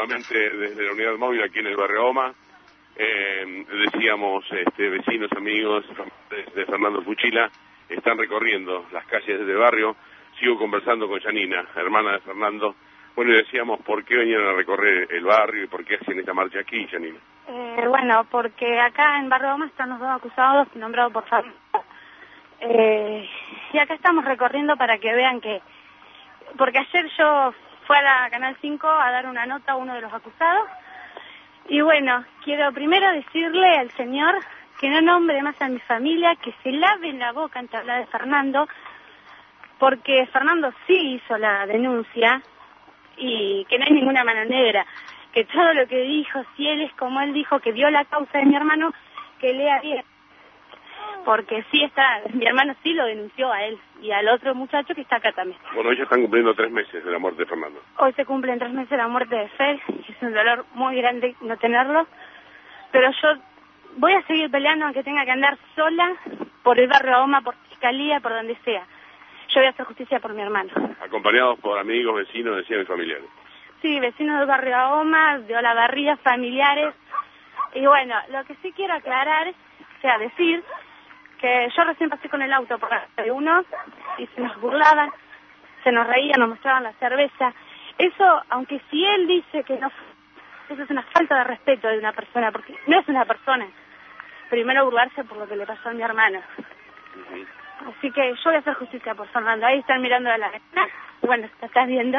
nuevamente desde la unidad móvil aquí en el barrio Oma. Decíamos, vecinos, amigos de Fernando Fuchila están recorriendo las calles del barrio. Sigo conversando con Yanina, hermana de Fernando. Bueno, y decíamos por qué venían a recorrer el barrio y por qué hacen esta marcha aquí, Yanina. Bueno, porque acá en Barrio Oma están los dos acusados nombrados por Fernando. Y acá estamos recorriendo para que vean que... Porque ayer yo fui a la Canal 5 a dar una nota a uno de los acusados. Y bueno, quiero primero decirle al señor que no nombre más a mi familia, que se lave la boca antes de hablar de Fernando, porque Fernando sí hizo la denuncia y que no hay ninguna mano negra, que todo lo que dijo, si él es como él dijo, que vio la causa de mi hermano, que lea bien, porque sí está, mi hermano sí lo denunció a él y al otro muchacho que está acá también. Bueno, hoy ya están cumpliendo 3 meses de la muerte de Fernando. Hoy se cumplen 3 meses de la muerte de Fer, y es un dolor muy grande no tenerlo, pero yo voy a seguir peleando aunque tenga que andar sola por el barrio Oma, por fiscalía, por donde sea. Yo voy a hacer justicia por mi hermano. Acompañados por amigos, vecinos, decían, y familiares. Sí, vecinos del barrio Oma, de Olavarría, familiares. Y bueno, lo que sí quiero aclarar, o sea, decir que yo recién pasé con el auto por la de uno y se nos burlaban, se nos reían, nos mostraban la cerveza. Eso, aunque si él dice que no, eso es una falta de respeto de una persona, porque no es una persona. Primero burlarse por lo que le pasó a mi hermano. Así que yo voy a hacer justicia por Fernando. Ahí están mirando a la ventana. Bueno, te estás viendo.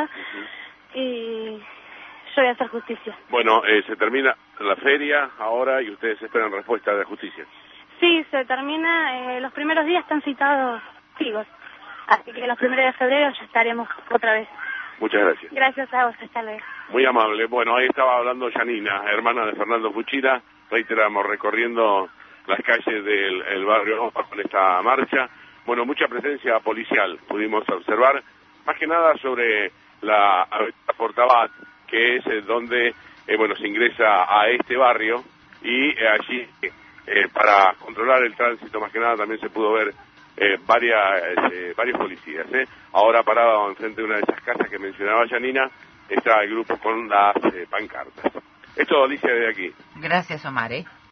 Y yo voy a hacer justicia. Bueno, se termina la feria ahora y ustedes esperan respuesta de justicia. Sí, se termina. Los primeros días están citados testigos. Así que los primeros de febrero ya estaremos otra vez. Muchas gracias. Gracias a vos, hasta luego. Muy amable. Bueno, ahí estaba hablando Yanina, hermana de Fernando Fuchila. Reiteramos, recorriendo las calles del barrio Oma con esta marcha. Bueno, mucha presencia policial pudimos observar, más que nada sobre la avenida Portabat, que es donde se ingresa a este barrio, y allí para controlar el tránsito más que nada también se pudo ver varios policías. Ahora parado enfrente de una de esas casas que mencionaba Yanina está el grupo con las pancartas. Esto, Alicia, de aquí. Gracias, Omar.